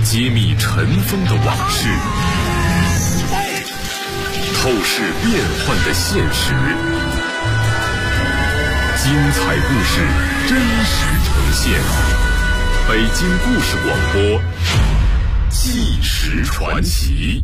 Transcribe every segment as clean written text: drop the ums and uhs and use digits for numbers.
揭秘尘封的往事，透视变幻的现实，精彩故事真实呈现。北京故事广播，纪实传奇。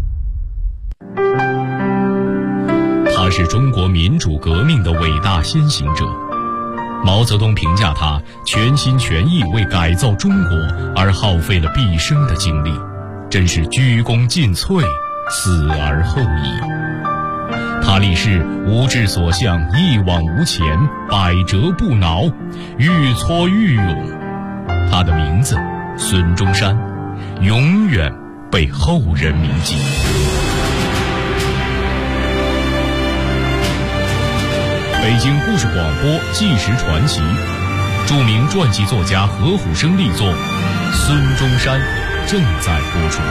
他是中国民主革命的伟大先行者。毛泽东评价他全心全意为改造中国而耗费了毕生的精力，真是鞠躬尽瘁，死而后已。他立誓无志所向，一往无前，百折不挠，愈挫愈勇。他的名字孙中山，永远被后人铭记。北京故事广播纪实传奇，著名传记作家何虎生力作《孙中山》正在播出。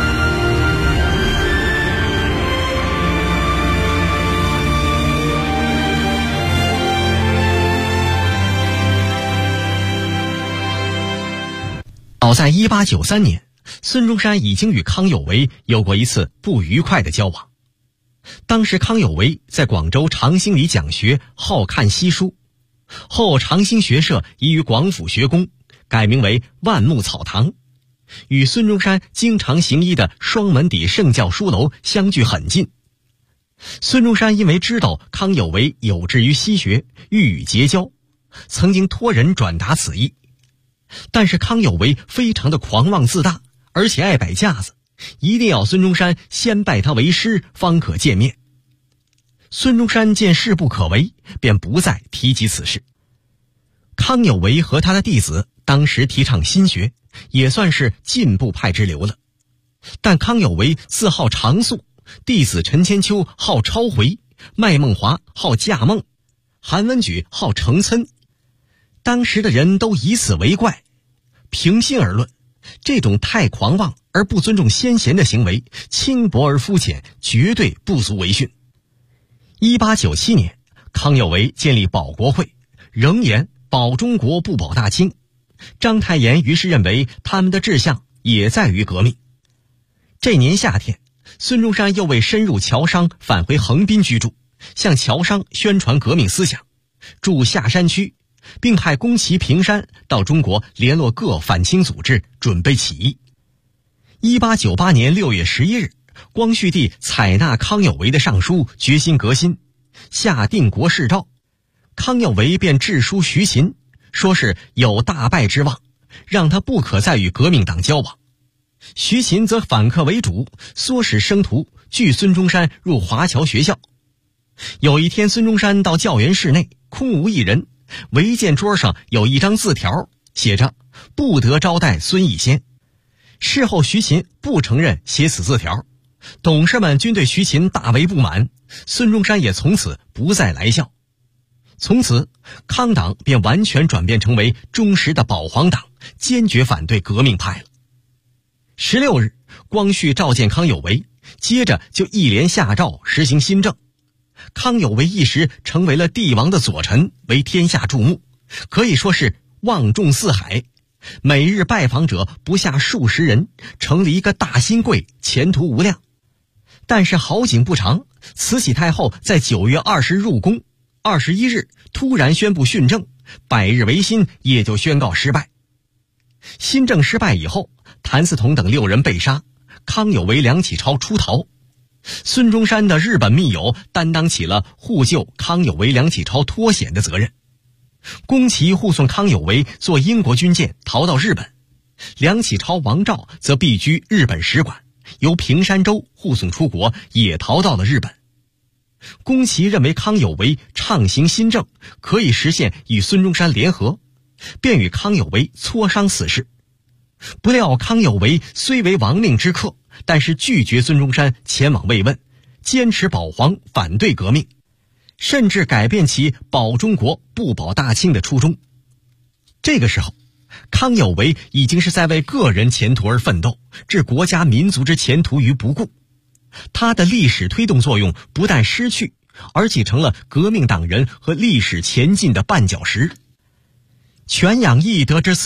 早在1893年，孙中山已经与康有为有过一次不愉快的交往。当时康有为在广州长兴里讲学，好看西书，后长兴学社移于广府学宫，改名为万木草堂，与孙中山经常行医的双门底圣教书楼相距很近。孙中山因为知道康有为有志于西学，欲与结交，曾经托人转达此意。但是康有为非常的狂妄自大，而且爱摆架子，一定要孙中山先拜他为师方可见面。孙中山见事不可为，便不再提及此事。康有为和他的弟子当时提倡新学，也算是进步派之流了。但康有为自好常宿，弟子陈千秋好抄回，麦孟华好驾梦，韩文举好成参。当时的人都以此为怪。平心而论，这种太狂妄而不尊重先贤的行为，轻薄而肤浅，绝对不足为训。1897年，康有为建立保国会，仍言保中国不保大清。章太炎于是认为他们的志向也在于革命。这年夏天，孙中山又为深入侨商返回横滨居住，向侨商宣传革命思想，驻下山区，并派宫崎平山到中国联络各反清组织，准备起义。1898年6月11日，光绪帝采纳康有为的上书，决心革新，下定国誓诏。康有为便致书徐勤，说是有大败之望，让他不可再与革命党交往。徐勤则反客为主，唆使生徒拒孙中山入华侨学校。有一天，孙中山到教员室内，空无一人，唯见桌上有一张字条，写着不得招待孙逸仙。事后徐勤不承认写此字条，董事们均对徐勤大为不满，孙中山也从此不再来校。从此康党便完全转变成为忠实的保皇党，坚决反对革命派了。16日，光绪召见康有为，接着就一连下诏实行新政。康有为一时成为了帝王的左臣，为天下注目，可以说是望重四海，每日拜访者不下数十人，成了一个大新贵，前途无量。但是好景不长，慈禧太后在9月20日入宫，21日突然宣布训政，百日维新也就宣告失败。新政失败以后，谭嗣同等6人被杀，康有为、梁启超出逃。孙中山的日本密友担当起了护救康有为、梁启超脱险的责任。宫崎护送康有为坐英国军舰逃到日本，梁启超、王照则避居日本使馆，由平山州护送出国，也逃到了日本。宫崎认为康有为畅行新政，可以实现与孙中山联合，便与康有为磋商此事。不料康有为虽为亡命之客，但是拒绝孙中山前往慰问，坚持保皇，反对革命，甚至改变其保中国不保大清的初衷。这个时候，康有为已经是在为个人前途而奋斗，置国家民族之前途于不顾。他的历史推动作用不但失去，而且成了革命党人和历史前进的绊脚石。全养义得知此事，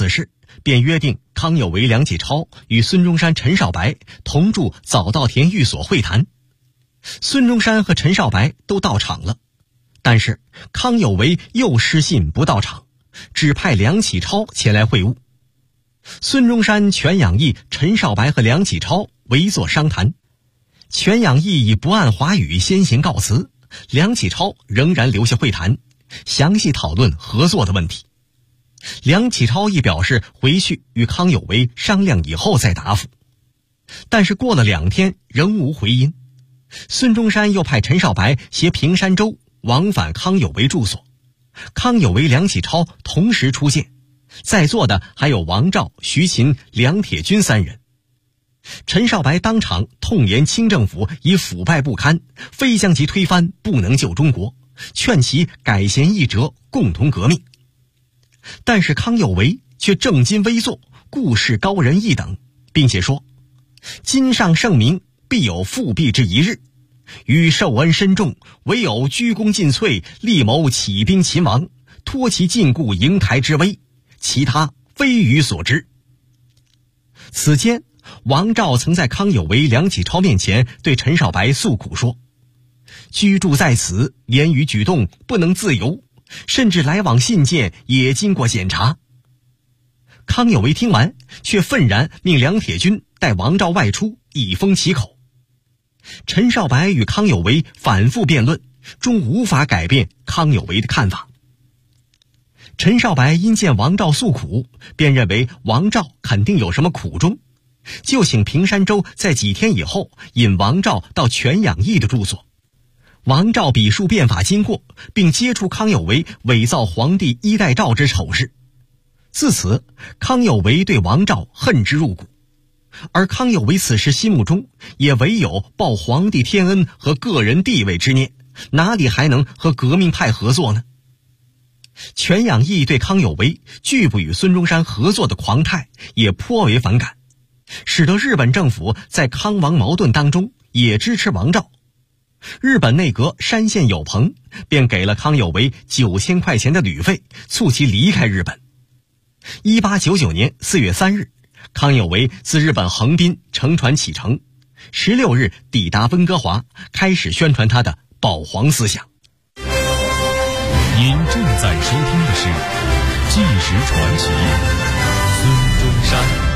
便约定康有为、梁启超与孙中山、陈少白同住早稻田寓所会谈。孙中山和陈少白都到场了，但是康有为又失信不到场，只派梁启超前来会晤。孙中山、全养义、陈少白和梁启超围坐商谈。全养义以不按华语先行告辞，梁启超仍然留下会谈，详细讨论合作的问题。梁启超亦表示回去与康有为商量以后再答复，但是过了2天仍无回音。孙中山又派陈少白携平山舟往返康有为住所，康有为、梁启超同时出现，在座的还有王照、徐勤、梁铁军3人。陈少白当场痛言清政府已腐败不堪，非将其推翻不能救中国，劝其改弦易辙，共同革命。但是康有为却正襟危坐，故事高人一等，并且说：今上圣明，必有复辟之一日，予受恩深重，唯有鞠躬尽瘁，力谋起兵勤王，托其禁锢瀛台之危，其他非予所知。此间王照曾在康有为、梁启超面前对陈少白诉苦说：居住在此，言语举动不能自由，甚至来往信件也经过检查。康有为听完，却愤然命梁铁军带王照外出，以封其口。陈少白与康有为反复辩论，终无法改变康有为的看法。陈少白因见王照诉苦，便认为王照肯定有什么苦衷，就请平山舟在几天以后引王照到全养义的住所。王照笔述变法经过，并揭出康有为伪造皇帝衣带诏之丑事。自此，康有为对王照恨之入骨，而康有为此时心目中也唯有报皇帝天恩和个人地位之念，哪里还能和革命派合作呢？全养义对康有为拒不与孙中山合作的狂态也颇为反感，使得日本政府在康王矛盾当中也支持王照。日本内阁山县有朋便给了康有为9000块钱的旅费，促其离开日本。1899年4月3日，康有为自日本横滨乘船启程，16日抵达温哥华，开始宣传他的保皇思想。 您正在收听的是《纪实传奇》，孙中山。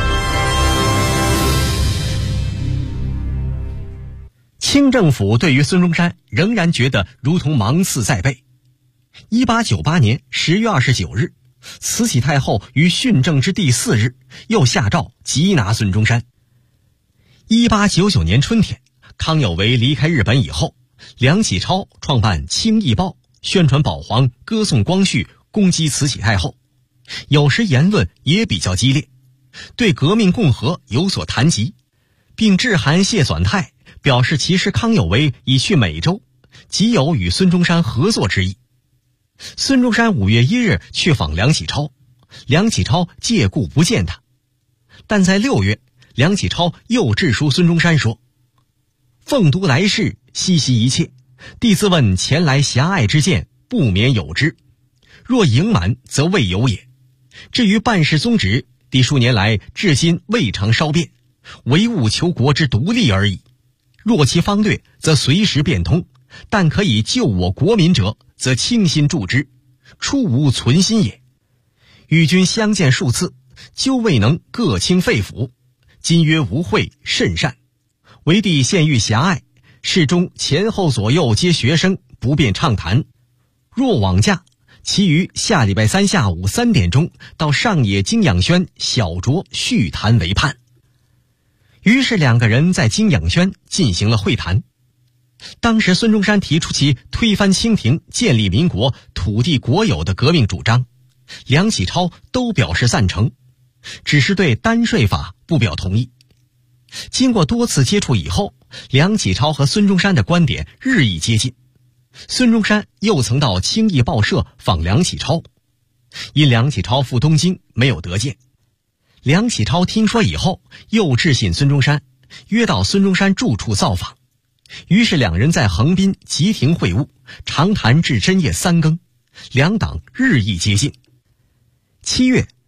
清政府对于孙中山仍然觉得如同芒刺在背。1898年10月29日，慈禧太后于训政之第4日又下诏缉拿孙中山。1899年春天，康有为离开日本以后，梁启超创办《清议报》，宣传保皇，歌颂光绪，攻击慈禧太后，有时言论也比较激烈，对革命共和有所谈及，并致函谢纂泰，表示其实康有为已去美洲，极有与孙中山合作之意。孙中山5月1日去访梁启超，梁启超借故不见他。但在6月，梁启超又致书孙中山说：奉读来事，悉悉一切，弟自问前来狭隘之见，不免有之，若盈满则未有也。至于办事宗旨，弟数年来至今未尝稍变，唯务求国之独立而已。若其方略，则随时变通，但可以救我国民者，则倾心助之，初无存心也。与君相见数次，究未能各倾肺腑，今约无会，甚善。唯弟现欲狭隘，室中前后左右皆学生，不便畅谈。若往假，其余下礼拜3下午3点钟到上野金养轩小酌叙谈为盼。于是2个人在金养轩进行了会谈。当时孙中山提出其推翻清廷、建立民国、土地国有的革命主张，梁启超都表示赞成，只是对单税法不表同意。经过多次接触以后，梁启超和孙中山的观点日益接近。孙中山又曾到清议报社访梁启超，因梁启超赴东京没有得见。梁启超听说以后，又致信孙中山，约到孙中山住处造访。于是2人在横滨集庭会晤，长谈至深夜3更，两党日益接近。7月，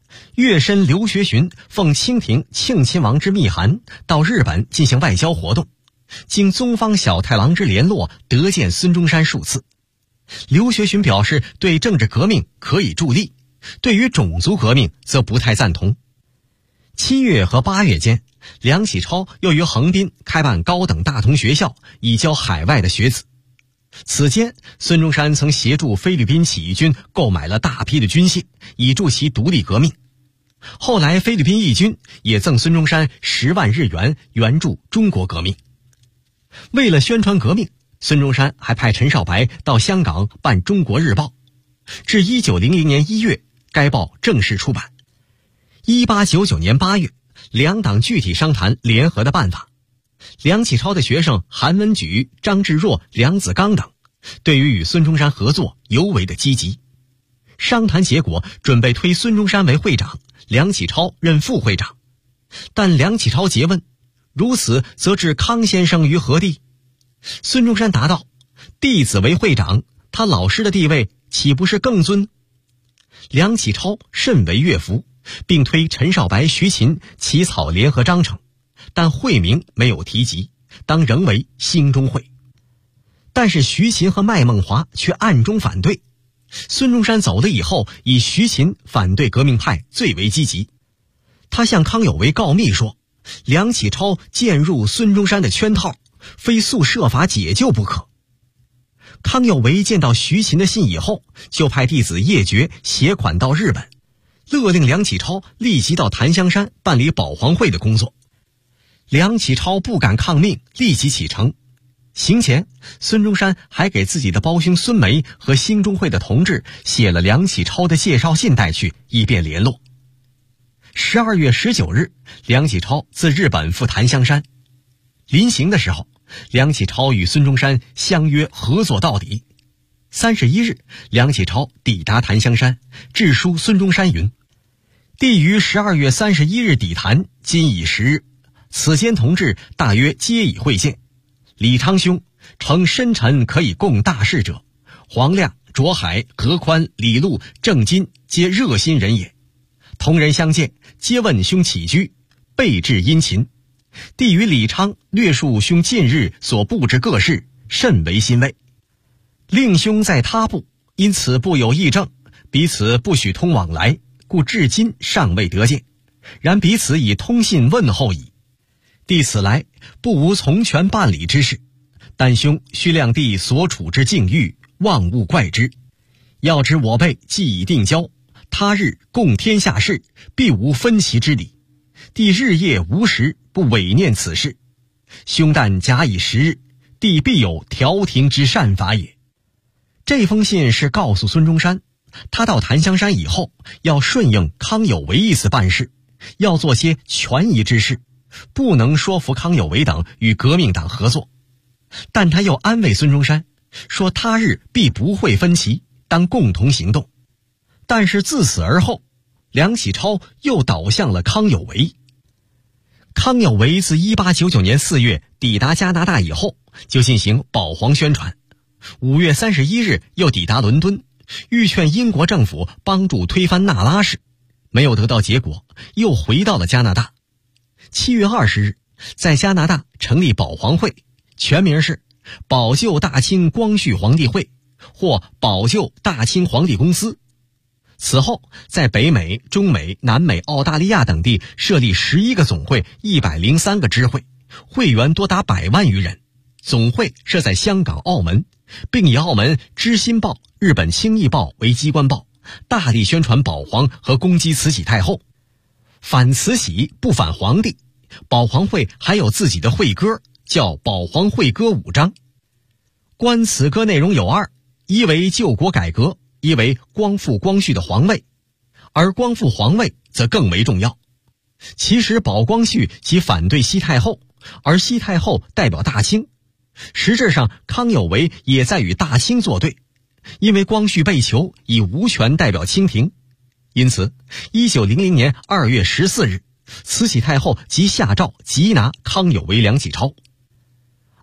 月申刘学询奉清廷庆亲王之密函到日本进行外交活动，经宗方小太郎之联络，得见孙中山数次。刘学询表示对政治革命可以助力，对于种族革命则不太赞同。7月和8月间，梁启超又于横滨开办高等大同学校，以教海外的学子。此间，孙中山曾协助菲律宾起义军购买了大批的军械，以助其独立革命。后来菲律宾义军也赠孙中山10万日元援助中国革命。为了宣传革命，孙中山还派陈少白到香港办《中国日报》，至1900年1月，该报正式出版。1899年8月，两党具体商谈联合的办法。梁启超的学生韩文举、张志若、梁子刚等，对于与孙中山合作尤为的积极。商谈结果，准备推孙中山为会长，梁启超任副会长。但梁启超诘问：如此则置康先生于何地？孙中山答道：弟子为会长，他老师的地位岂不是更尊？梁启超甚为悦服，并推陈少白、徐勤起草联合章程，但会名没有提及，当仍为兴中会。但是徐勤和麦孟华却暗中反对。孙中山走了以后，以徐勤反对革命派最为积极。他向康有为告密说，梁启超渐入孙中山的圈套，非速设法解救不可。康有为见到徐勤的信以后，就派弟子叶觉携款到日本，勒令梁启超立即到檀香山办理保皇会的工作。梁启超不敢抗命，立即启程。行前，孙中山还给自己的胞兄孙梅和兴中会的同志写了梁启超的介绍信带去，以便联络。12月19日，梁启超自日本赴檀香山。临行的时候，梁启超与孙中山相约合作到底。31日，梁启超抵达檀香山，致书孙中山云：弟于12月31日抵檀，今已10日，此间同志大约皆已会见。李昌兄诚深沉可以共大事者，黄亮、卓海、何宽、李禄、郑金皆热心人也。同人相见，皆问兄起居，备至殷勤。弟与李昌略述兄近日所布置各事，甚为欣慰。令兄在他部，因此部有议政，彼此不许通往来，故至今尚未得见。然彼此已通信问候矣。弟此来，不无从权办理之事，但兄须量弟所处之境遇，望勿怪之。要知我辈既已定交，他日共天下事，必无分歧之理。弟日夜无时，不违念此事。兄但假以时日，弟必有调停之善法也。这封信是告诉孙中山，他到檀香山以后，要顺应康有为意思办事，要做些权宜之事，不能说服康有为等与革命党合作。但他又安慰孙中山，说他日必不会分歧，当共同行动。但是自此而后，梁启超又倒向了康有为。康有为自1899年4月抵达加拿大以后，就进行保皇宣传。5月31日又抵达伦敦，欲劝英国政府帮助推翻纳拉氏，没有得到结果，又回到了加拿大。7月20日，在加拿大成立保皇会，全名是保救大清光绪皇帝会，或保救大清皇帝公司。此后，在北美、中美、南美、澳大利亚等地设立11个总会，103个支会，会员多达100万余人。总会设在香港、澳门，并以澳门《知新报》、日本《清义报》为机关报，大力宣传保皇和攻击慈禧太后。反慈禧不反皇帝，保皇会还有自己的会歌，叫保皇会歌5章。观此歌内容有2，一为救国改革，一为光复光绪的皇位，而光复皇位则更为重要。其实保光绪即反对西太后，而西太后代表大清，实质上康有为也在与大清作对，因为光绪被囚，已无权代表清廷。因此1900年2月14日，慈禧太后即下诏缉拿康有为、梁启超。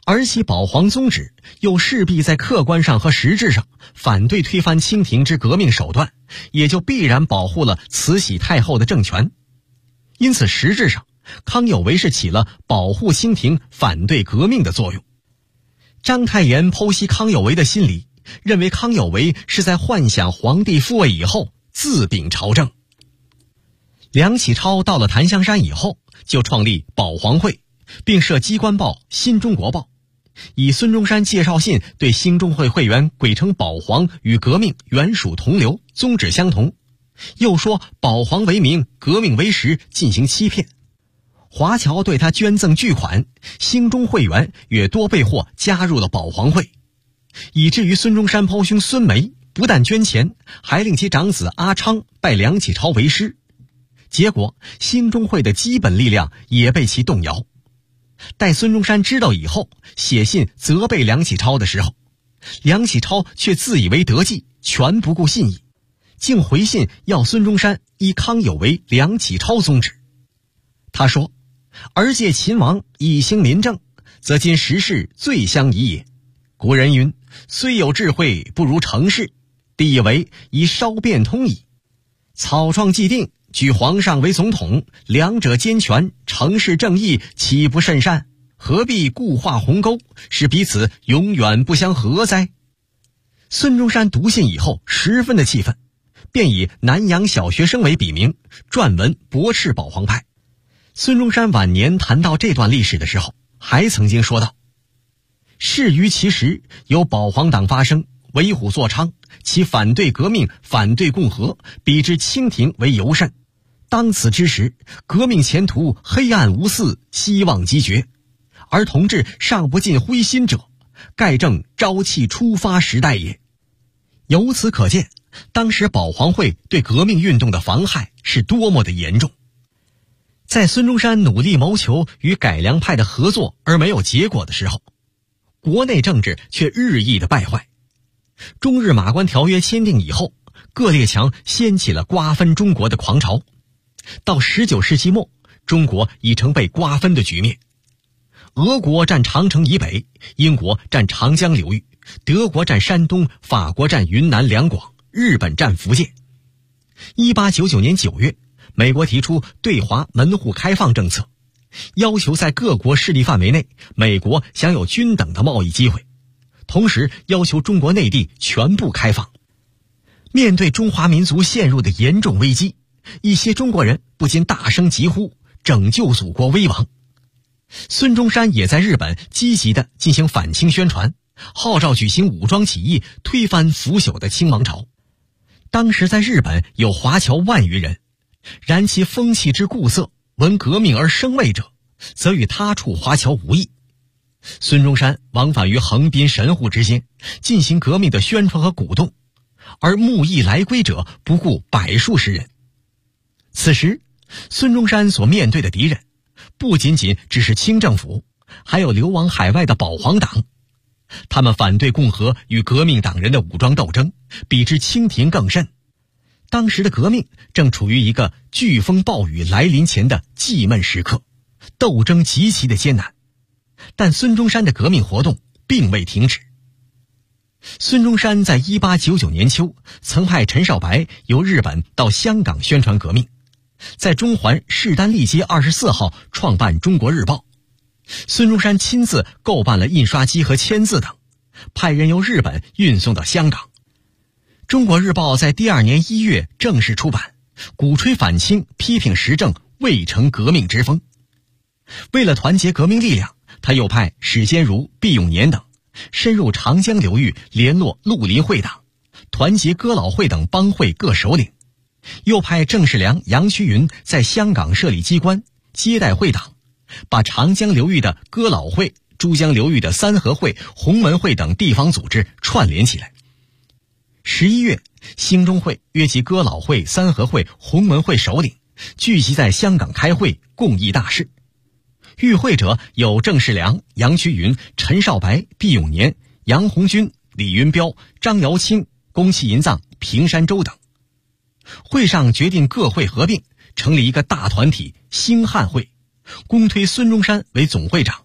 而其保皇宗旨又势必在客观上和实质上反对推翻清廷之革命手段，也就必然保护了慈禧太后的政权。因此实质上，康有为是起了保护清廷、反对革命的作用。章太炎剖析康有为的心理，认为康有为是在幻想皇帝复位以后自秉朝政。梁启超到了檀香山以后，就创立保皇会，并设机关报《新中国报》，以孙中山介绍信对兴中会会员鬼称保皇与革命原属同流，宗旨相同，又说保皇为名，革命为实，进行欺骗。华侨对他捐赠巨款，兴中会员也多被获加入了保皇会，以至于孙中山胞兄孙眉不但捐钱，还令其长子阿昌拜梁启超为师。结果兴中会的基本力量也被其动摇。待孙中山知道以后，写信责备梁启超的时候，梁启超却自以为得计，全不顾信义，竟回信要孙中山依康有为、梁启超宗旨。他说：而借秦王以兴民政，则今时事最相宜也。古人云：虽有智慧，不如成事。必以为已稍变通矣。草创既定，举皇上为总统，两者兼权，成事正义，岂不甚善？何必固化鸿沟，使彼此永远不相合哉？孙中山读信以后十分的气愤，便以南洋小学生为笔名，撰文驳斥保皇派。孙中山晚年谈到这段历史的时候，还曾经说道：事于其时，有保皇党发生，为虎作伥，其反对革命，反对共和，比之清廷为尤甚。当此之时，革命前途黑暗无似，希望极绝，而同志尚不尽灰心者，盖正朝气初发时代也。由此可见，当时保皇会对革命运动的妨害是多么的严重。在孙中山努力谋求与改良派的合作而没有结果的时候，国内政治却日益的败坏。中日马关条约签订以后，各列强掀起了瓜分中国的狂潮。到19世纪末，中国已成被瓜分的局面。俄国占长城以北，英国占长江流域，德国占山东，法国占云南两广，日本占福建。1899年9月，美国提出对华门户开放政策，要求在各国势力范围内，美国享有均等的贸易机会，同时要求中国内地全部开放。面对中华民族陷入的严重危机，一些中国人不禁大声疾呼，拯救祖国危亡。孙中山也在日本积极地进行反清宣传，号召举行武装起义，推翻腐朽的清王朝。当时在日本有华侨万余人，然其风气之固色，闻革命而生畏者，则与他处华侨无异。孙中山往返于横滨、神户之间，进行革命的宣传和鼓动，而慕义来归者不顾百数十人。此时，孙中山所面对的敌人，不仅仅只是清政府，还有流亡海外的保皇党。他们反对共和与革命党人的武装斗争，比之清廷更甚。当时的革命正处于一个飓风暴雨来临前的寂闷时刻，斗争极其的艰难。但孙中山的革命活动并未停止。孙中山在1899年秋曾派陈少白由日本到香港宣传革命，在中环士丹利街24号创办《中国日报》。孙中山亲自购办了印刷机和签字等，派人由日本运送到香港。《中国日报》在第二年1月正式出版，鼓吹反清，批评时政，未成革命之风。为了团结革命力量，他又派史坚如、毕永年等深入长江流域，联络绿林会党，团结哥老会等帮会各首领，又派郑世良、杨衢云在香港设立机关，接待会党，把长江流域的哥老会、珠江流域的三合会、洪门会等地方组织串联起来。11月，兴中会约集哥老会、三合会、洪门会首领，聚集在香港开会，共议大事。与会者有郑世良、杨衢云、陈少白、毕永年、杨鸿钧、李云彪、张尧清、宫崎银藏、平山周等。会上决定各会合并，成立一个大团体兴汉会，公推孙中山为总会长。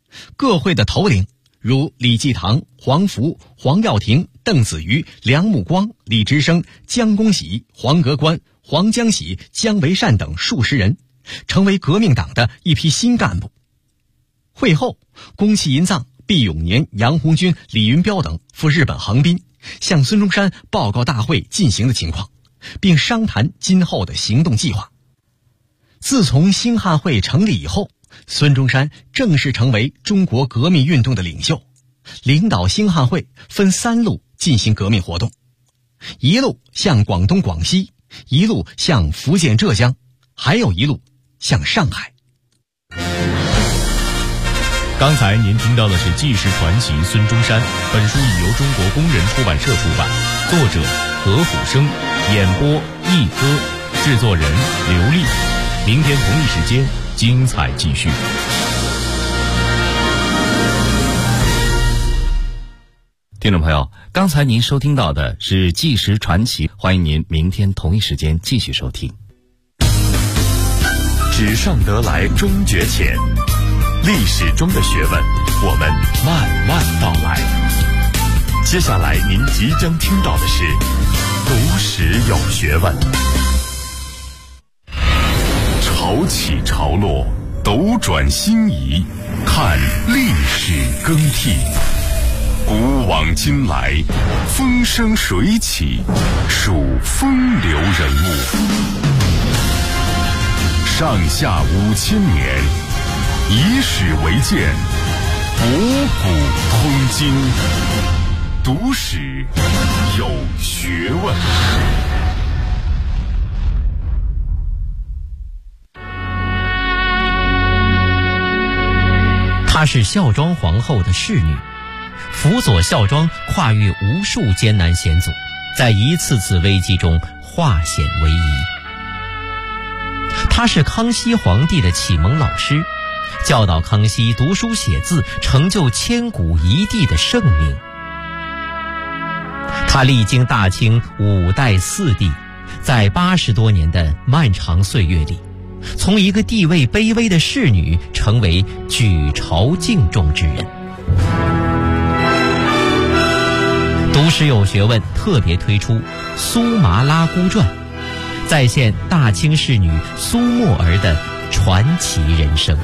各会的头领如李继堂、黄福、黄耀庭、邓子瑜、梁木光、李之升、江公喜、黄格观、黄江喜、姜维善等数十人，成为革命党的一批新干部。会后，宫崎银藏、毕永年、杨红军、李云彪等赴日本横滨，向孙中山报告大会进行的情况，并商谈今后的行动计划。自从兴汉会成立以后，孙中山正式成为中国革命运动的领袖，领导兴汉会分3路进行革命活动，一路向广东广西，一路向福建浙江，还有一路向上海。 刚才您听到的是纪实传奇孙中山，本书已由中国工人出版社出版，作者何虎生，演播一歌，制作人刘丽。明天同一时间精彩继续。 听众朋友，刚才您收听到的是纪实传奇，欢迎您明天同一时间继续收听。 纸上得来终觉浅，历史中的学问，我们慢慢道来。接下来您即将听到的是读史有学问。潮起潮落，斗转星移，看历史更替。古往今来，风生水起，数风流人物。上下5000年，以史为鉴，博古通今。读史有学问。 她是孝庄皇后的侍女，辅佐孝庄跨越无数艰难险阻，在一次次危机中化险为夷。她是康熙皇帝的启蒙老师，教导康熙读书写字，成就千古一帝的盛名。她历经大清5代4帝，在80多年的漫长岁月里，从一个地位卑微的侍女成为举朝敬重之人。读史有学问特别推出《苏麻拉姑传》，再现大清侍女苏沫儿的传奇人生。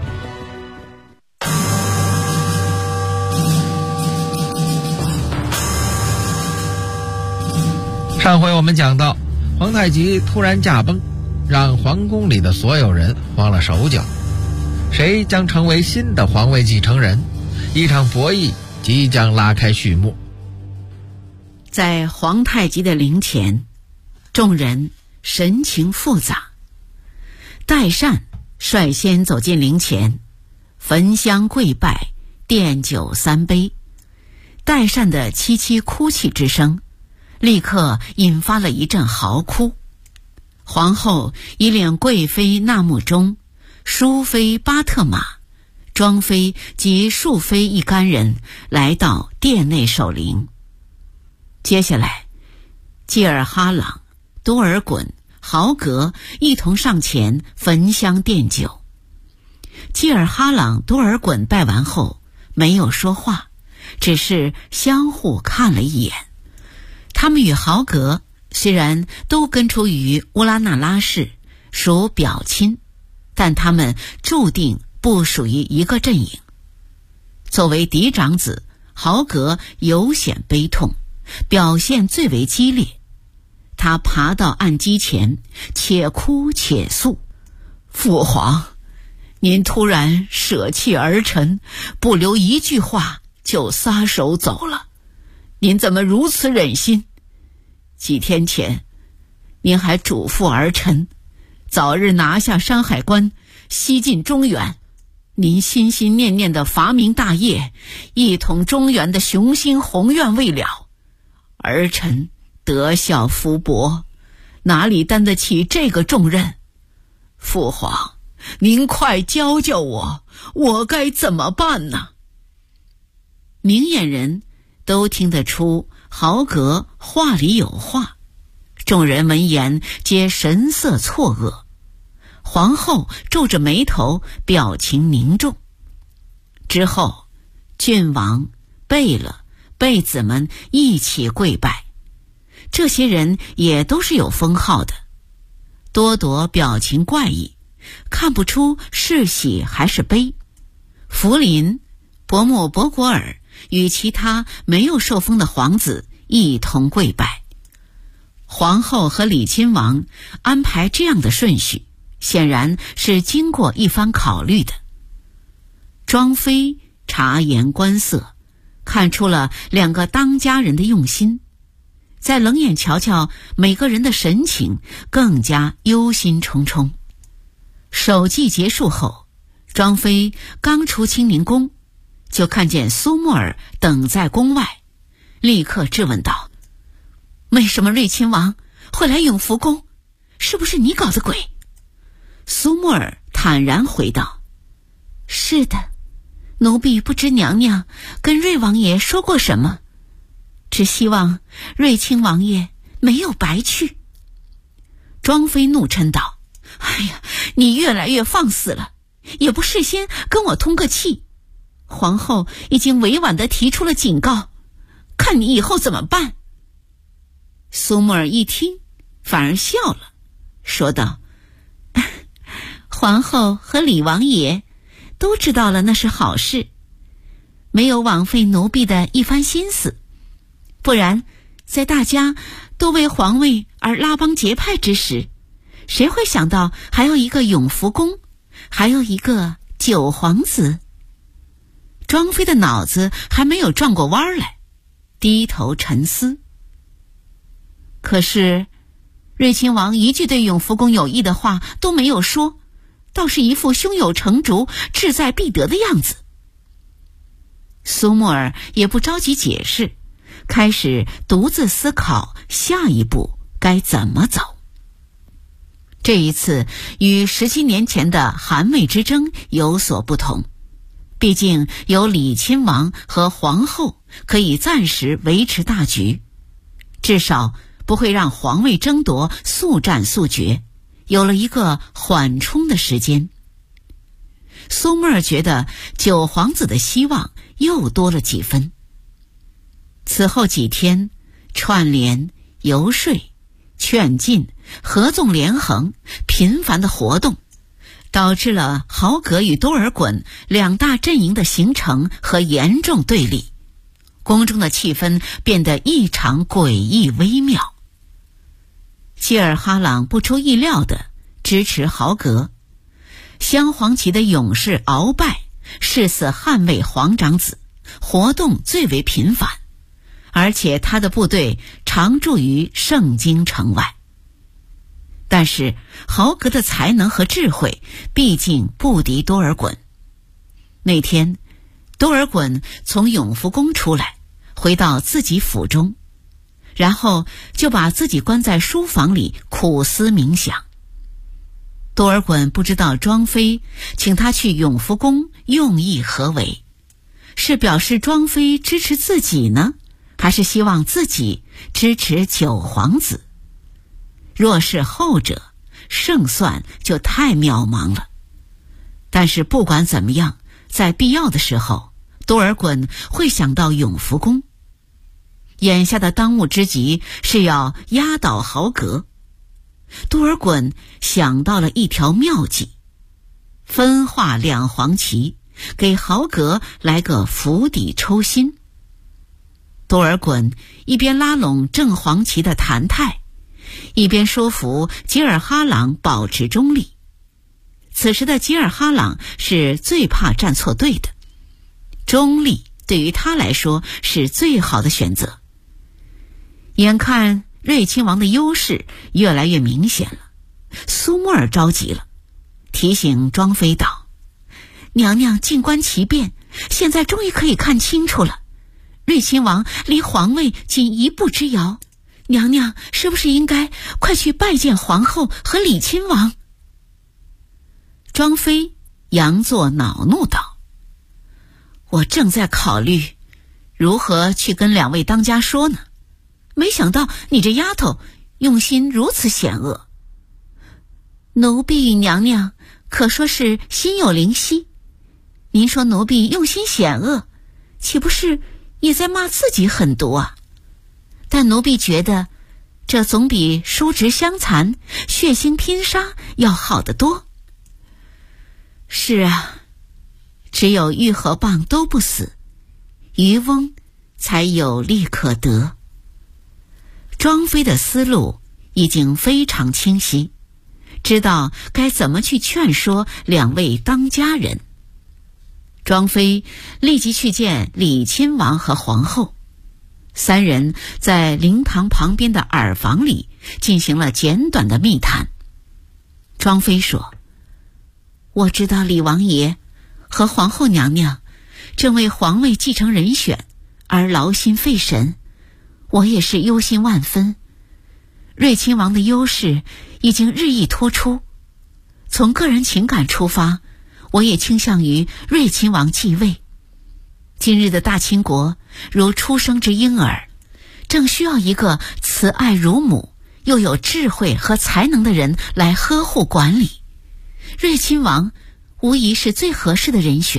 上回我们讲到，皇太极突然驾崩，让皇宫里的所有人慌了手脚，谁将成为新的皇位继承人？一场博弈即将拉开序幕。 在皇太极的灵前，众人神情复杂。代善率先走进灵前，焚香跪拜，奠酒3杯。代善的凄凄哭泣之声立刻引发了一阵嚎哭。皇后以领贵妃纳木中、淑妃巴特玛、庄妃及庶妃一干人来到殿内守灵。接下来，济尔哈朗、多尔衮、豪格一同上前焚香奠酒。济尔哈朗、多尔衮拜完后没有说话，只是相互看了一眼。他们与豪格虽然都根出于乌拉那拉氏，属表亲，但他们注定不属于一个阵营。作为嫡长子，豪格尤显悲痛，表现最为激烈。他爬到案几前，且哭且诉：父皇，您突然舍弃儿臣，不留一句话就撒手走了，您怎么如此忍心？几天前，您还嘱咐儿臣早日拿下山海关，西进中原。您心心念念的伐明大业，一统中原的雄心宏愿未了，儿臣德孝福薄，哪里担得起这个重任？父皇，您快教教我该怎么办呢？明眼人都听得出豪格话里有话，众人闻言皆神色错愕。皇后皱着眉头，表情凝重。 之后，郡王、贝勒、贝子们一起跪拜。这些人也都是有封号的。多铎表情怪异，看不出是喜还是悲。福临、伯木伯果尔与其他没有受封的皇子一同跪拜。皇后和李亲王安排这样的顺序，显然是经过一番考虑的。庄妃察言观色，看出了两个当家人的用心，再冷眼瞧瞧每个人的神情，更加忧心忡忡。首祭结束后，庄妃刚出清宁宫，就看见苏木尔等在宫外，立刻质问道：为什么瑞亲王会来永福宫？是不是你搞的鬼？苏木尔坦然回道：是的，奴婢不知娘娘跟瑞王爷说过什么，只希望瑞亲王爷没有白去。庄妃怒嗔道：哎呀，你越来越放肆了，也不事先跟我通个气。皇后已经委婉地提出了警告，看你以后怎么办。苏木尔一听反而笑了，说道：皇后和李王爷都知道了那是好事，没有枉费奴婢的一番心思，不然在大家都为皇位而拉帮结派之时，谁会想到还有一个永福宫，还有一个九皇子？庄妃的脑子还没有转过弯来，低头沉思。可是瑞亲王一句对永福宫有益的话都没有说，倒是一副胸有成竹、志在必得的样子。苏木尔也不着急解释，开始独自思考下一步该怎么走。这一次与17年前的韩魏之争有所不同，毕竟有李亲王和皇后可以暂时维持大局，至少不会让皇位争夺速战速决，有了一个缓冲的时间。苏木尔觉得九皇子的希望又多了几分。此后几天，串联、游说、劝进、合纵连横频繁的活动，导致了豪格与多尔衮两大阵营的形成和严重对立，宫中的气氛变得异常诡异微妙。吉尔哈朗不出意料地支持豪格，镶黄旗的勇士鳌拜誓死捍卫皇长子，活动最为频繁，而且他的部队常驻于盛京城外。但是豪格的才能和智慧毕竟不敌多尔衮。那天多尔衮从永福宫出来，回到自己府中，然后就把自己关在书房里苦思冥想。多尔衮不知道庄妃请他去永福宫用意何为，是表示庄妃支持自己呢，还是希望自己支持九皇子？若是后者，胜算就太渺茫了。但是不管怎么样，在必要的时候，多尔衮会想到永福宫。眼下的当务之急是要压倒豪格。多尔衮想到了一条妙计，分化两黄旗，给豪格来个釜底抽薪。多尔衮一边拉拢正黄旗的谭泰，一边说服吉尔哈朗保持中立。此时的吉尔哈朗是最怕站错队的，中立对于他来说是最好的选择。眼看瑞亲王的优势越来越明显了，苏木尔着急了，提醒庄妃道：娘娘静观其变，现在终于可以看清楚了，瑞亲王离皇位仅一步之遥，娘娘是不是应该快去拜见皇后和李亲王？庄妃佯作恼怒道：我正在考虑如何去跟两位当家说呢，没想到你这丫头用心如此险恶。奴婢与娘娘可说是心有灵犀， 您说奴婢用心险恶，岂不是也在骂自己狠毒啊？但奴婢觉得，这总比叔侄相残、血腥拼杀要好得多。是啊，只有玉和棒都不死，渔翁才有利可得。庄妃的思路已经非常清晰，知道该怎么去劝说两位当家人。庄妃立即去见李亲王和皇后，三人在灵堂旁边的耳房里进行了简短的密谈。庄妃说：我知道李王爷和皇后娘娘正为皇位继承人选而劳心费神，我也是忧心万分。睿亲王的优势已经日益突出，从个人情感出发，我也倾向于睿亲王继位。今日的大清国如出生之婴儿，正需要一个慈爱如母又有智慧和才能的人来呵护管理。睿亲王无疑是最合适的人选。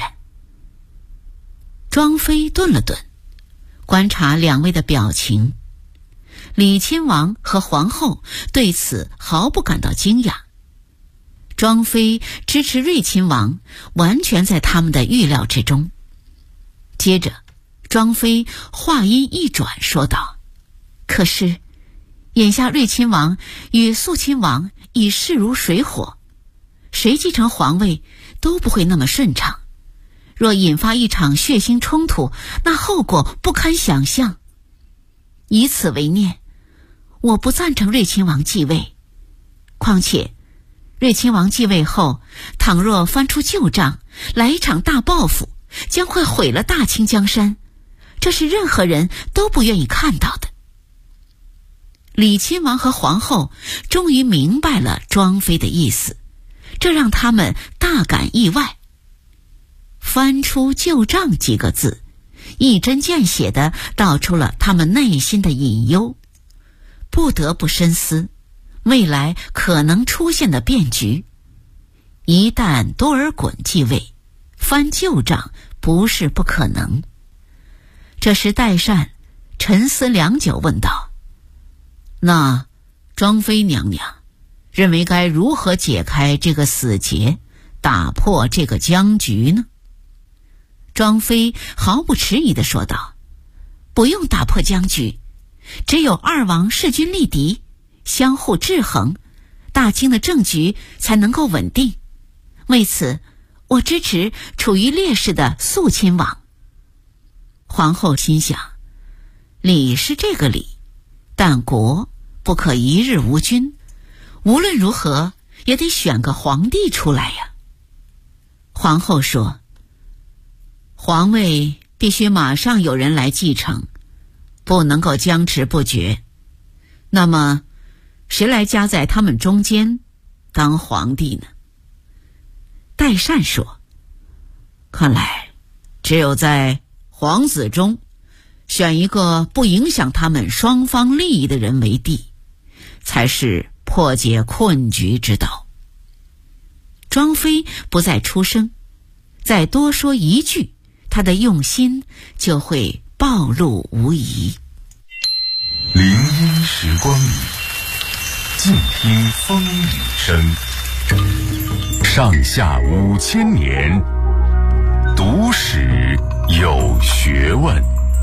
庄妃顿了顿，观察两位的表情。李亲王和皇后对此毫不感到惊讶。庄妃支持睿亲王，完全在他们的预料之中。接着，庄妃话音一转说道：可是，眼下睿亲王与肃亲王已势如水火，谁继承皇位都不会那么顺畅。若引发一场血腥冲突，那后果不堪想象。以此为念，我不赞成睿亲王继位。况且，睿亲王继位后，倘若翻出旧账，来一场大报复，将会毁了大清江山，这是任何人都不愿意看到的。李亲王和皇后终于明白了庄妃的意思，这让他们大感意外。翻出旧账几个字，一针见血地道出了他们内心的隐忧，不得不深思未来可能出现的变局。一旦多尔衮继位，翻旧账不是不可能。这时代善沉思良久问道：那庄妃娘娘认为该如何解开这个死结，打破这个僵局呢？庄妃毫不迟疑地说道：不用打破僵局，只有二王势均力敌，相互制衡，大清的政局才能够稳定。为此，我支持处于劣势的肃亲王。皇后心想，理是这个理，但国不可一日无君，无论如何也得选个皇帝出来呀。皇后说：皇位必须马上有人来继承，不能够僵持不决。那么，谁来夹在他们中间当皇帝呢？代善说：看来只有在皇子中选一个不影响他们双方利益的人为帝，才是破解困局之道。庄妃不再出声，再多说一句，他的用心就会暴露无遗。 林荫时光里，静听风雨声。上下5000年，读史有学问。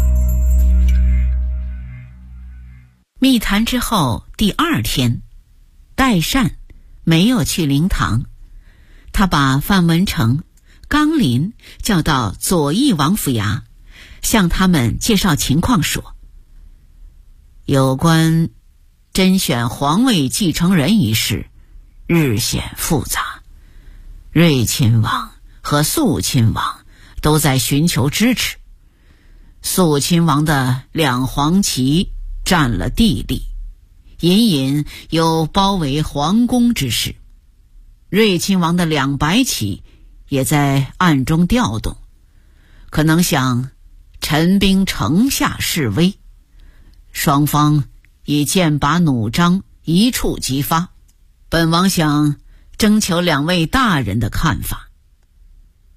密谈之后第2天，代善没有去灵堂，他把范文成、刚林叫到左翼王府衙，向他们介绍情况说：有关甄选皇位继承人一事日显复杂，睿亲王和肃亲王都在寻求支持。肃亲王的2黄旗占了地利，隐隐有包围皇宫之势。睿亲王的2白旗也在暗中调动，可能想陈兵城下示威。双方以剑拔弩张，一触即发。本王想征求2位大人的看法。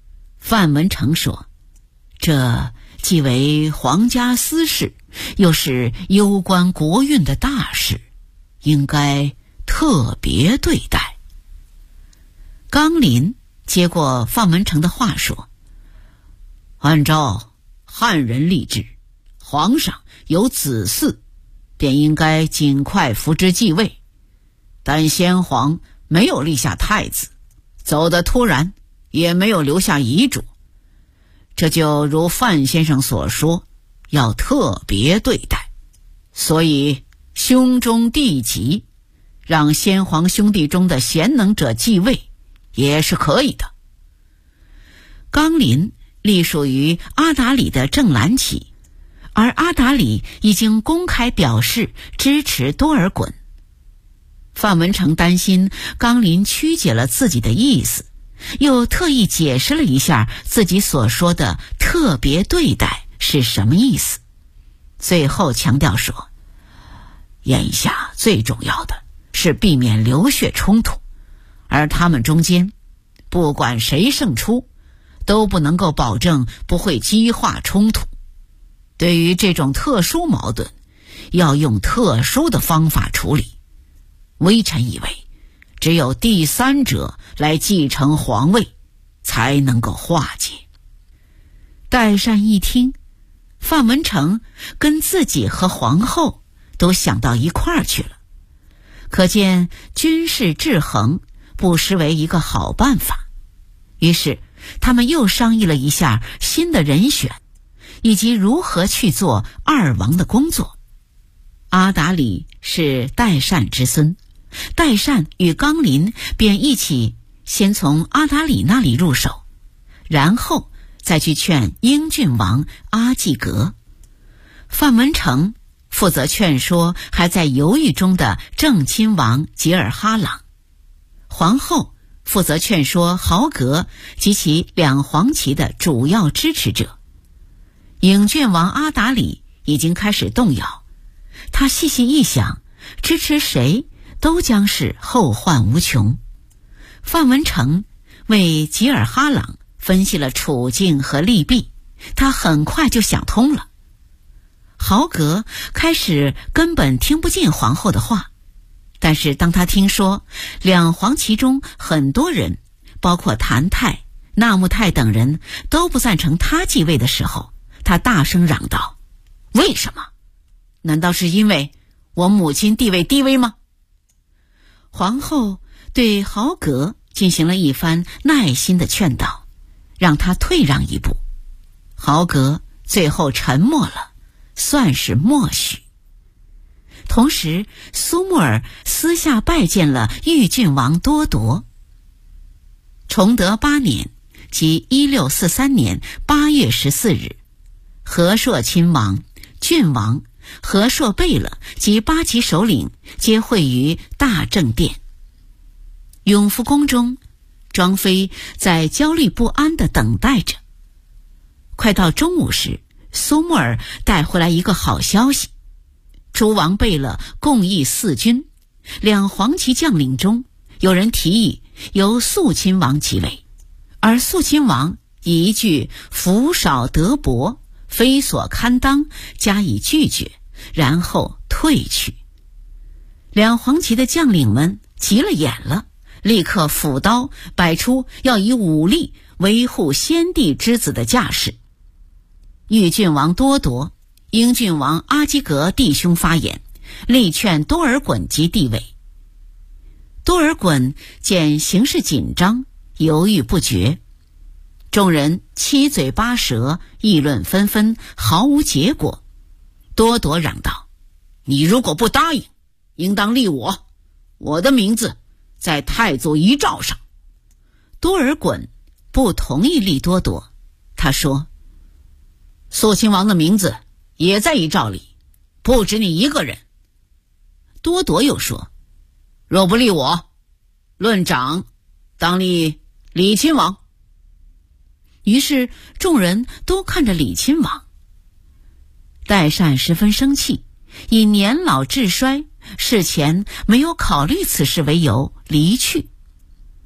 范文成说：“这既为皇家私事，又是攸关国运的大事，应该特别对待。”纲林接过范文成的话说：“按照汉人历制，皇上有子嗣，便应该尽快扶之继位，但先皇没有立下太子，走得突然，也没有留下遗嘱，这就如范先生所说，要特别对待，所以兄终弟及，让先皇兄弟中的贤能者继位也是可以的。”纲林隶属于阿达里的正蓝旗，而阿达里已经公开表示支持多尔衮。范文成担心纲林曲解了自己的意思，又特意解释了一下自己所说的特别对待是什么意思，最后强调说：“眼下最重要的是避免流血冲突，而他们中间不管谁胜出，都不能够保证不会激化冲突。对于这种特殊矛盾，要用特殊的方法处理。微臣以为，只有第三者来继承皇位，才能够化解。”代善一听，范文成跟自己和皇后都想到一块儿去了，可见军事制衡不失为一个好办法。于是他们又商议了一下新的人选，以及如何去做二王的工作。阿达里是代善之孙，代善与纲林便一起先从阿达里那里入手，然后再去劝英郡王阿济格。范文成负责劝说还在犹豫中的正亲王吉尔哈朗，皇后负责劝说豪格及其两黄旗的主要支持者。影郡王阿达里已经开始动摇，他细细一想，支持谁都将是后患无穷。范文成为吉尔哈朗分析了处境和利弊，他很快就想通了。豪格开始根本听不进皇后的话，但是当他听说两黄旗中很多人，包括谭泰、纳木泰等人都不赞成他继位的时候，他大声嚷道：“为什么？难道是因为我母亲地位低微吗？”皇后对豪格进行了一番耐心的劝导，让他退让一步。豪格最后沉默了，算是默许。同时苏木尔私下拜见了豫郡王多铎。崇德8年，即1643年8月14日，和硕亲王、郡王、和硕贝勒及8旗首领皆会于大正殿。永福宫中，庄妃在焦虑不安地等待着。快到中午时，苏木尔带回来一个好消息：诸王贝勒共议4军，两黄旗将领中有人提议由肃亲王继位，而肃亲王以一句福少德薄，非所堪当加以拒绝，然后退去。两黄旗的将领们急了眼了，立刻斧刀摆出要以武力维护先帝之子的架势。豫郡王多铎、英郡王阿济格弟兄发言，力劝多尔衮即帝位。多尔衮见形势紧张，犹豫不决，众人七嘴八舌，议论纷纷，毫无结果。多铎嚷道：“你如果不答应，应当立我的名字在太祖遗诏上。”多尔衮不同意立多铎，他说：“肃亲王的名字也在遗诏里，不止你一个人。”多铎又说：“若不立我，论长，当立李亲王。”于是众人都看着李亲王。代善十分生气，以年老智衰，事前没有考虑此事为由离去。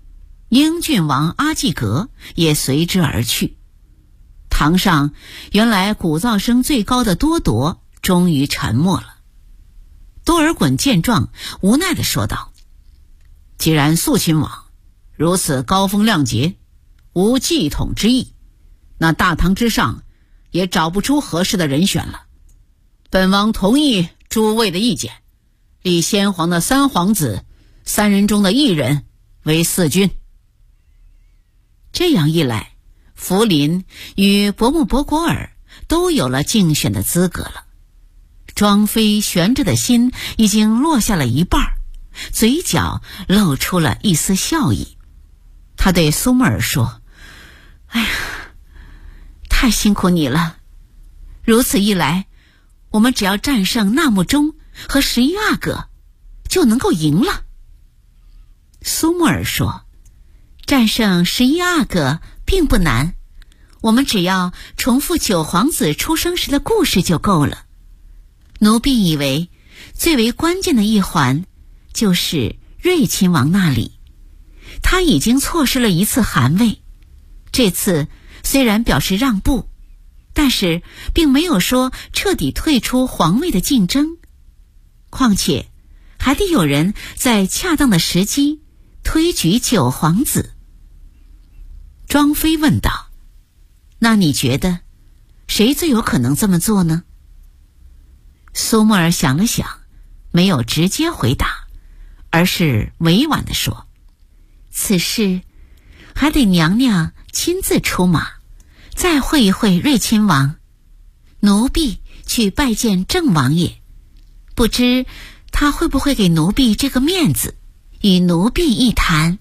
英郡王阿济格也随之而去。堂上原来鼓噪声最高的多铎终于沉默了。多尔衮见状，无奈地说道：既然肃亲王如此高风亮节，无继统之意，那大唐之上也找不出合适的人选了。本王同意诸位的意见，立先皇的三皇子3人中的1人为嗣君。这样一来，福临与伯木伯国尔都有了竞选的资格了。庄妃悬着的心已经落下了一半，嘴角露出了一丝笑意。他对苏木尔说：哎呀，太辛苦你了，如此一来，我们只要战胜纳木中和11阿哥就能够赢了。苏木尔说：战胜11阿哥并不难，我们只要重复9皇子出生时的故事就够了。奴婢以为最为关键的一环就是睿亲王那里，他已经错失了1次汗位，这次虽然表示让步，但是并没有说彻底退出皇位的竞争，况且还得有人在恰当的时机推举9皇子。庄妃问道：那你觉得谁最有可能这么做呢？苏木尔想了想，没有直接回答，而是委婉地说：此事还得娘娘亲自出马，再会一会睿亲王。奴婢去拜见郑王爷，不知他会不会给奴婢这个面子，与奴婢一谈。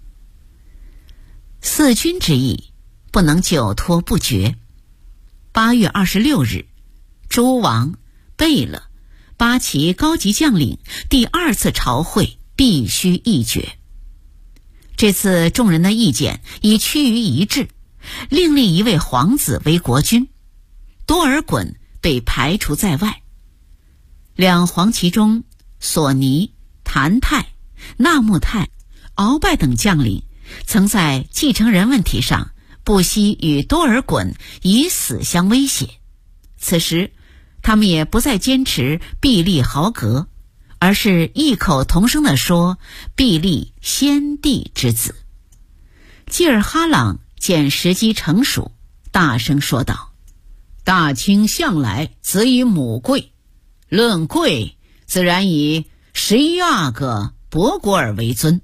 嗣君之意不能久拖不决。8月26日，诸王、贝勒、八旗高级将领第2次朝会必须议决。这次众人的意见已趋于一致，另立1位皇子为国君，多尔衮被排除在外。2皇其中，索尼、谭泰、纳木泰、鳌拜等将领曾在继承人问题上不惜与多尔衮以死相威胁，此时他们也不再坚持必立豪格，而是异口同声地说必立先帝之子。济尔哈朗见时机成熟，大声说道：大清向来子以母贵，论贵自然以11阿哥伯国尔为尊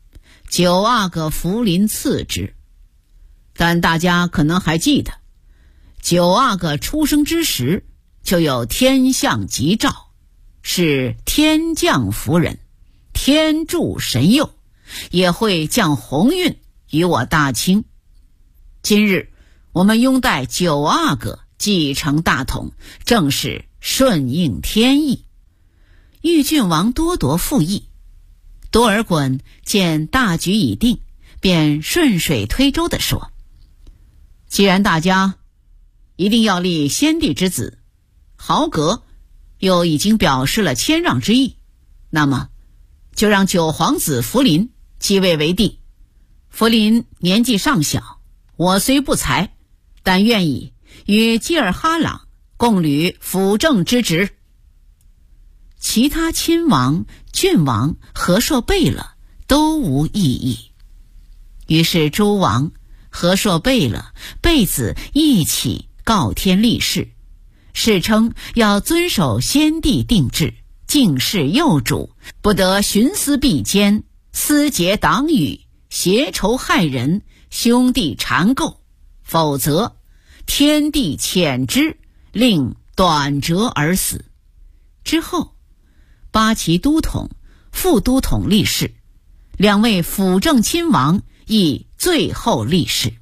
，9阿哥福临次之。但大家可能还记得，9阿哥出生之时就有天象吉兆，是天降福人，天助神佑，也会降鸿运于我大清。今日我们拥戴9阿哥继承大统，正是顺应天意。豫郡王多铎附议，多尔衮见大局已定，便顺水推舟地说：既然大家一定要立先帝之子，豪格又已经表示了谦让之意，那么就让9皇子福临继位为帝。福临年纪尚小，我虽不才，但愿意与济尔哈朗共履辅政之职。其他亲王、郡王、和硕贝勒都无异议，于是诸王、和硕贝勒、贝子一起告天立誓，誓称要遵守先帝定制，敬事幼主，不得徇私弊奸，私结党羽，挟仇害人，兄弟缠构，否则天地谴之，令短折而死。之后八旗都统、副都统立誓，2位辅政亲王亦最后立誓。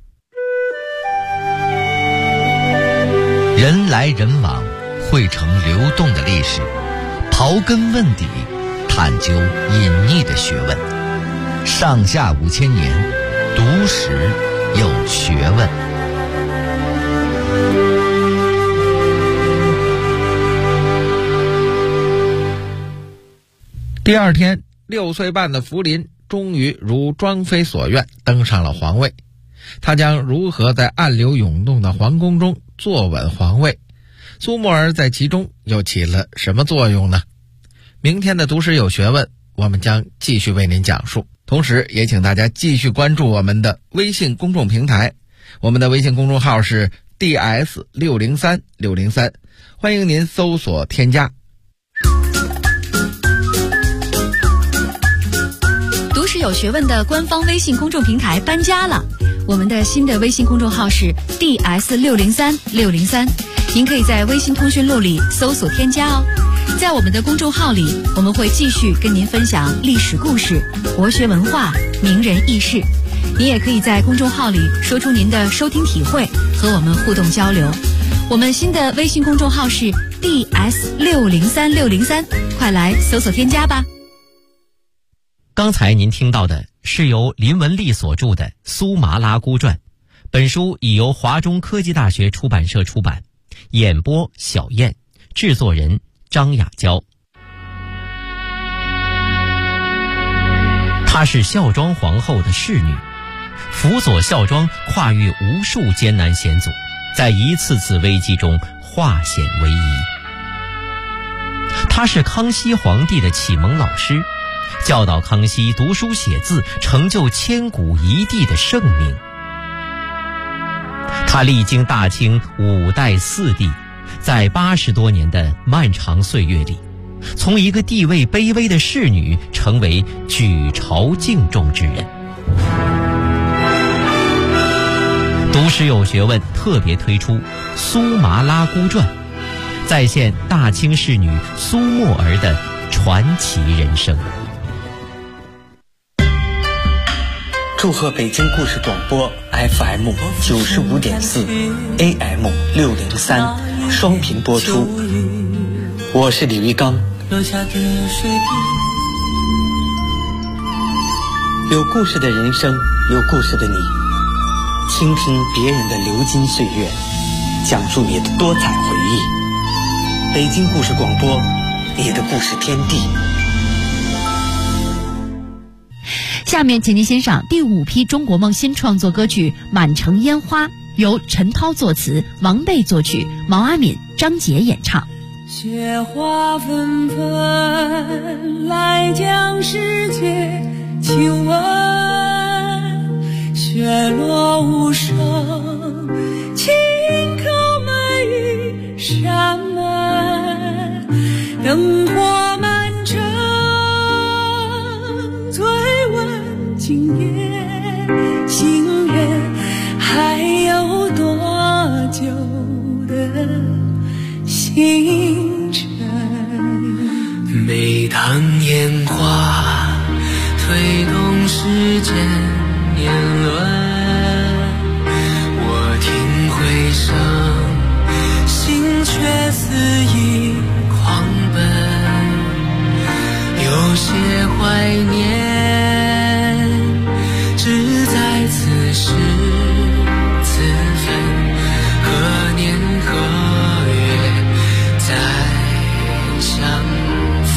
人来人往，汇成流动的历史，刨根问底，探究隐匿的学问。上下5000年，读史有学问。 第2天，6岁半的福临终于如庄妃所愿登上了皇位。他将如何在暗流涌动的皇宫中坐稳皇位？苏沫儿在其中又起了什么作用呢？明天的读史有学问，我们将继续为您讲述。同时也请大家继续关注我们的微信公众平台，我们的微信公众号是 DS603603，欢迎您搜索添加。 读史有学问的官方微信公众平台搬家了，我们的新的微信公众号是 DS603603，您可以在微信通讯录里搜索添加哦。在我们的公众号里，我们会继续跟您分享历史故事、国学文化、名人轶事。您也可以在公众号里说出您的收听体会，和我们互动交流。我们新的微信公众号是 DS603603，快来搜索添加吧。 刚才您听到的是由林文丽所著的《苏麻拉姑传》，本书已由华中科技大学出版社出版，演播小燕，制作人张雅娇。她是孝庄皇后的侍女，辅佐孝庄跨越无数艰难险阻，在一次次危机中化险为夷。她是康熙皇帝的启蒙老师，教导康熙读书写字，成就千古一帝的盛名。他历经大清5代4帝，在80多年的漫长岁月里，从一个地位卑微的侍女成为举朝敬重之人。读史有学问特别推出《苏麻拉姑传》，再现大清侍女苏沫儿的传奇人生。 祝贺北京故事广播 FM 95.4 AM 603双频播出，我是李玉刚。有故事的人生，有故事的你，倾听别人的流金岁月，讲述你的多彩回忆。北京故事广播，你的故事天地。 下面请您欣赏第5批中国梦新创作歌曲《满城烟花》，由陈涛作词，王贝作曲，毛阿敏、张杰演唱。 雪花纷纷来将世界亲吻，雪落无声，轻叩每一扇门，灯火满城，醉问今夜心愿还有多久的星辰。 每当烟花推动时间年轮，我听回声，心却肆意狂奔，有些怀念只在此时此分，何年何月再相逢。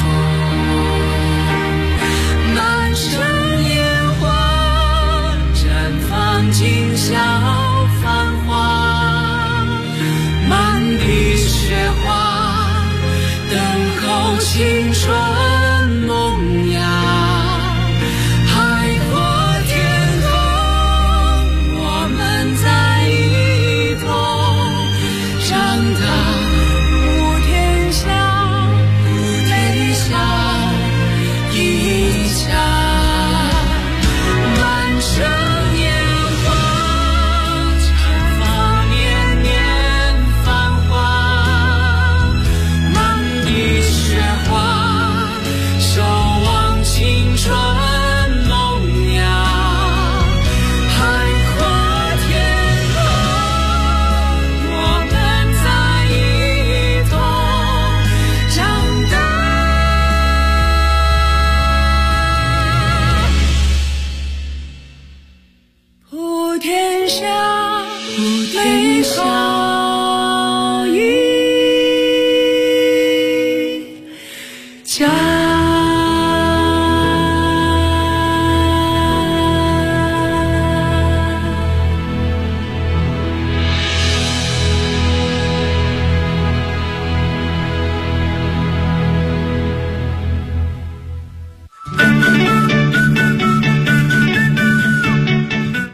满城烟花绽放今宵繁华，满地雪花等候青春萌芽，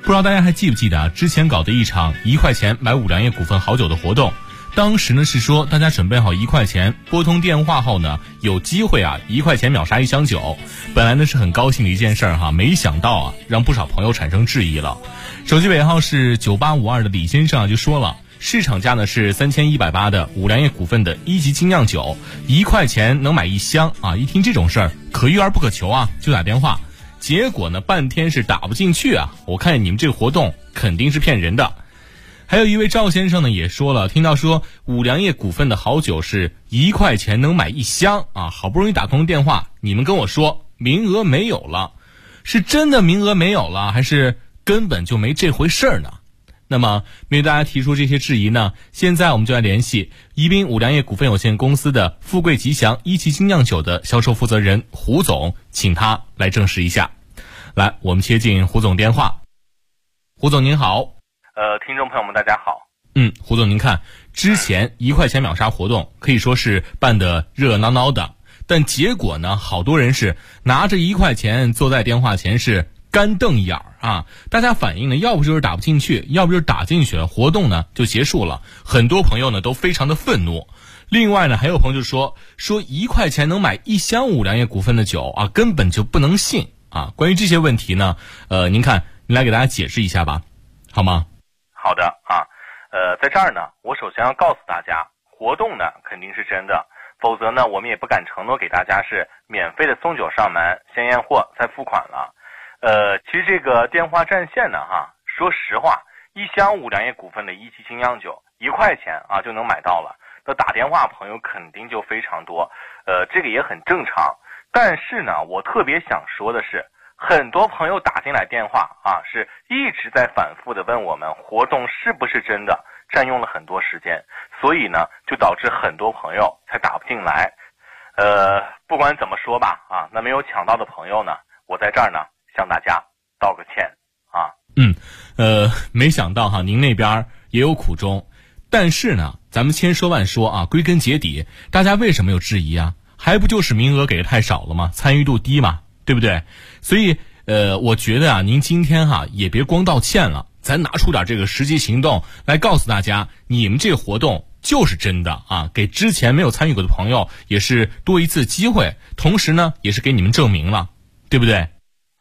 不知道大家还记不记得之前搞的一场1块钱买五粮液股份好酒的活动，当时呢是说大家准备好1块钱，拨通电话后呢有机会1块钱秒杀1箱酒。本来呢是很高兴的一件事儿没想到让不少朋友产生质疑了。手机尾号是9852的李先生就说了，市场价呢是3180的五粮液股份的1级精酿酒，1块钱能买1箱一听这种事儿可遇而不可求就打电话。结果呢半天是打不进去我看你们这个活动肯定是骗人的。还有一位赵先生呢也说了，听到说五粮液股份的好酒是1块钱能买1箱好不容易打通电话，你们跟我说名额没有了，是真的名额没有了，还是根本就没这回事儿呢？那么面对大家提出这些质疑呢，现在我们就来联系宜宾五粮液股份有限公司的富贵吉祥1级精酿酒的销售负责人胡总，请他来证实一下。来，我们接进胡总电话。胡总您好。 听众朋友们大家好。 胡总您看，之前1块钱秒杀活动可以说是办得热热闹闹的，但结果呢好多人是拿着1块钱坐在电话前是干瞪眼大家反映呢要不就是打不进去，要不就是打进去了，活动呢就结束了。很多朋友呢都非常的愤怒。另外呢还有朋友就说1块钱能买1箱五粮液股份的酒根本就不能信关于这些问题呢您来给大家解释一下吧，好吗？ 好的在这儿呢我首先要告诉大家，活动呢肯定是真的，否则呢我们也不敢承诺给大家是免费的送酒上门，先验货再付款了。其实这个电话占线呢说实话，1箱五粮液股份的1级精酿酒1块钱就能买到了，那打电话朋友肯定就非常多，这个也很正常。但是呢我特别想说的是，很多朋友打进来电话是一直在反复的问我们活动是不是真的，占用了很多时间，所以呢就导致很多朋友才打不进来。不管怎么说吧那没有抢到的朋友呢，我在这儿呢向大家道个歉没想到您那边也有苦衷。但是呢咱们千说万说归根结底大家为什么有质疑还不就是名额给的太少了吗？参与度低嘛，对不对？所以我觉得您今天也别光道歉了，咱拿出点这个实际行动来告诉大家，你们这个活动就是真的给之前没有参与过的朋友也是多一次机会，同时呢也是给你们证明了，对不对？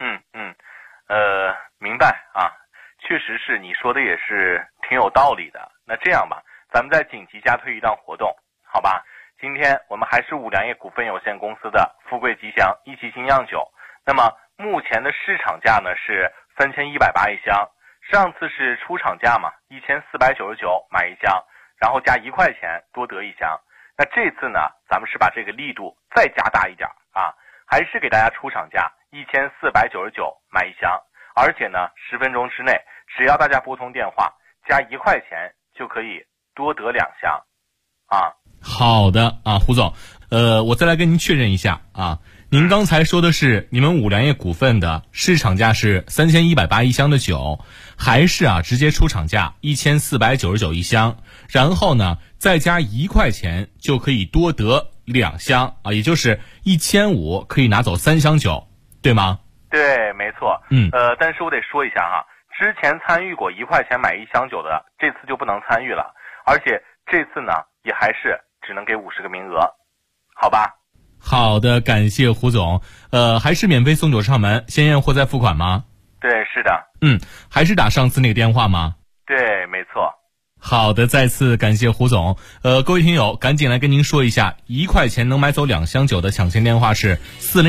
明白确实是你说的也是挺有道理的。那这样吧，咱们再紧急加推一档活动，好吧？今天我们还是五粮液股份有限公司的富贵吉祥1级精酿酒，那么目前的市场价呢是3180一箱，上次是出厂价嘛，1499买1箱，然后加1块钱多得1箱。那这次呢咱们是把这个力度再加大一点还是给大家出厂价1499买1箱，而且呢10分钟之内只要大家拨通电话加1块钱就可以多得2箱好的胡总，我再来跟您确认一下您刚才说的是你们五粮液股份的市场价是3180一箱的酒，还是直接出厂价1499一箱，然后呢再加1块钱就可以多得2箱也就是1500可以拿走3箱酒，对吗？ 对，没错。但是我得说一下之前参与过1块钱买1箱酒的，这次就不能参与了，而且这次呢也还是只能给50个名额，好吧？ 好的，感谢胡总。还是免费送酒上门，先验货再付款吗？ 对，是的。 还是打上次那个电话吗？ 对，没错。 好的，再次感谢胡总。各位听友，赶紧来跟您说一下，1块钱能买走2箱酒的抢先电话是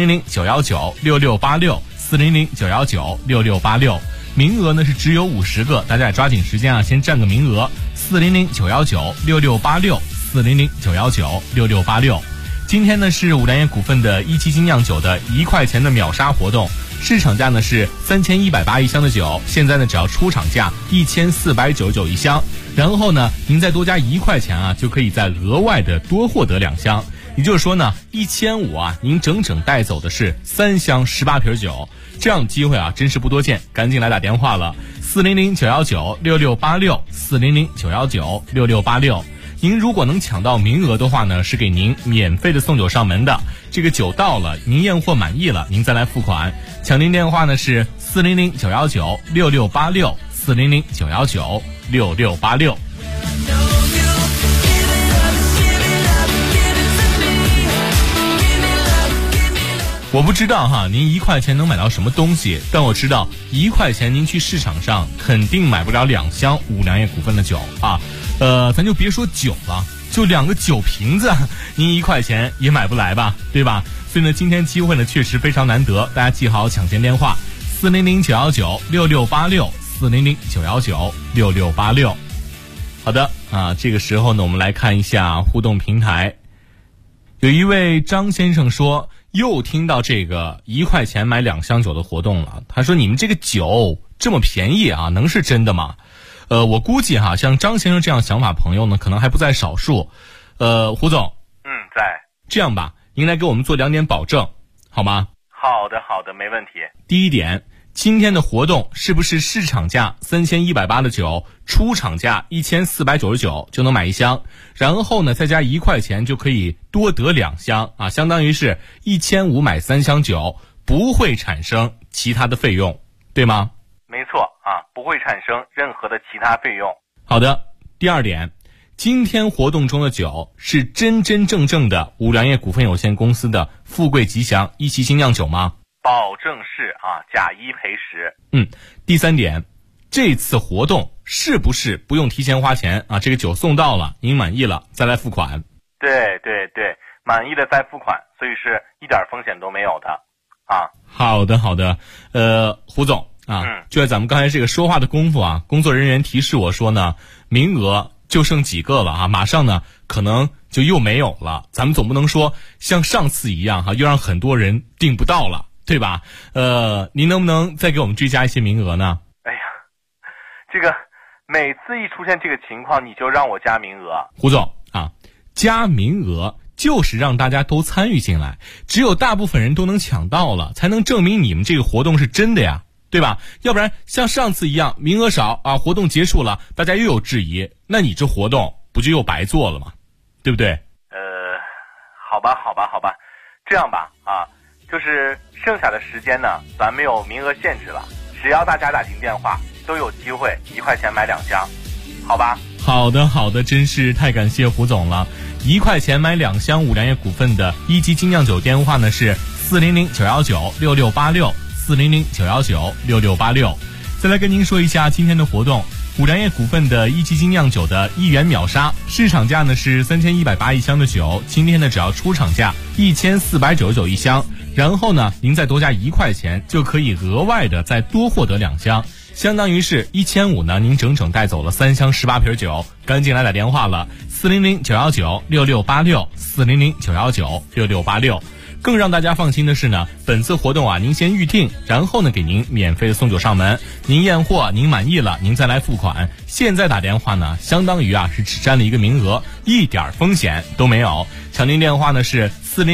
400-919-6686，400-919-6686。名额呢是只有50个，大家也抓紧时间先占个名额。400-919-6686，400-919-6686。今天呢是五粮液股份的1级精酿酒的1块钱的秒杀活动，市场价呢是3180一箱的酒，现在呢只要出厂价1499一箱，然后呢您再多加1块钱就可以再额外的多获得2箱，也就是说呢1500您整整带走的是3箱18瓶酒，这样的机会真是不多见，赶紧来打电话了，400-919-6686，400-919-6686。您如果能抢到名额的话呢，是给您免费的送酒上门的。这个酒到了，您验货满意了，您再来付款。抢您电话呢是 400-919-6686，400-919-6686。我不知道哈，您1块钱能买到什么东西，但我知道1块钱您去市场上肯定买不了2箱五粮液股份的酒啊。咱就别说酒了，就2个酒瓶子，您1块钱也买不来吧，对吧？所以呢，今天机会呢确实非常难得，大家记好抢先电话400-919-6686，400-919-6686。好的啊，这个时候呢，我们来看一下互动平台。有一位张先生说，又听到这个1块钱买2箱酒的活动了。他说，你们这个酒这么便宜啊，能是真的吗？我估计哈，像张先生这样想法朋友呢，可能还不在少数。胡总， 在。 这样吧，您来给我们做2点保证，好吗？ 好的，没问题。 第一点，今天的活动是不是市场价3180的酒，出厂价1499就能买1箱，然后呢再加1块钱就可以多得2箱啊，相当于是1500买3箱酒，不会产生其他的费用，对吗？ 没错啊，不会产生任何的其他费用。 好的，第二点，今天活动中的酒是真真正正的五粮液股份有限公司的富贵吉祥一期精酿酒吗？ 保证是啊，假1赔10。 第三点，这次活动是不是不用提前花钱啊？这个酒送到了，您满意了再来付款。 对，满意的再付款，所以是一点风险都没有的啊。 好的，胡总啊，就在咱们刚才这个说话的功夫啊，工作人员提示我说呢，名额就剩几个了啊，马上呢可能就又没有了。咱们总不能说像上次一样哈，又让很多人订不到了，对吧？您能不能再给我们追加一些名额呢？ 哎呀，这个每次一出现这个情况，你就让我加名额。 胡总啊，加名额就是让大家都参与进来，只有大部分人都能抢到了，才能证明你们这个活动是真的呀，对吧？要不然像上次一样名额少啊，活动结束了大家又有质疑，那你这活动不就又白做了吗？对不对？ 好吧，这样吧啊，就是剩下的时间呢，咱没有名额限制了，只要大家打进电话都有机会1块钱买2箱，好吧？ 好的，真是太感谢胡总了。1块钱买2箱五粮液股份的一级精酿酒电话呢是400-919-6686，400-919-6686。再来跟您说一下今天的活动，五粮液股份的一级精酿酒的1元秒杀，市场价呢是31801箱的酒，今天呢只要出厂价14991箱，然后呢您再多加1块钱就可以额外的再多获得2箱，相当于是1500呢，您整整带走了3箱18瓶酒，赶紧来打电话了，400-919-6686，400-919-6686。更让大家放心的是呢，本次活动啊，您先预定，然后呢给您免费的送酒上门，您验货您满意了，您再来付款。现在打电话呢，相当于啊是只占了一个名额，一点风险都没有。抢订电话呢是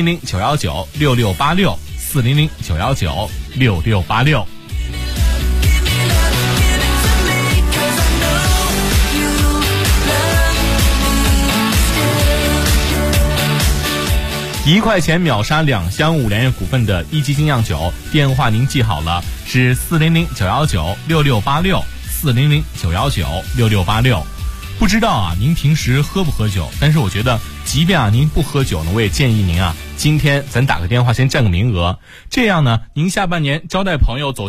400-919-6686，400-919-6686。1块钱秒杀2箱五粮液股份的一级精酿酒，电话您记好了，是400-919-6686，400-919-6686。不知道啊，您平时喝不喝酒？但是我觉得，即便啊您不喝酒呢，我也建议您啊，今天咱打个电话先占个名额，这样呢，您下半年招待朋友走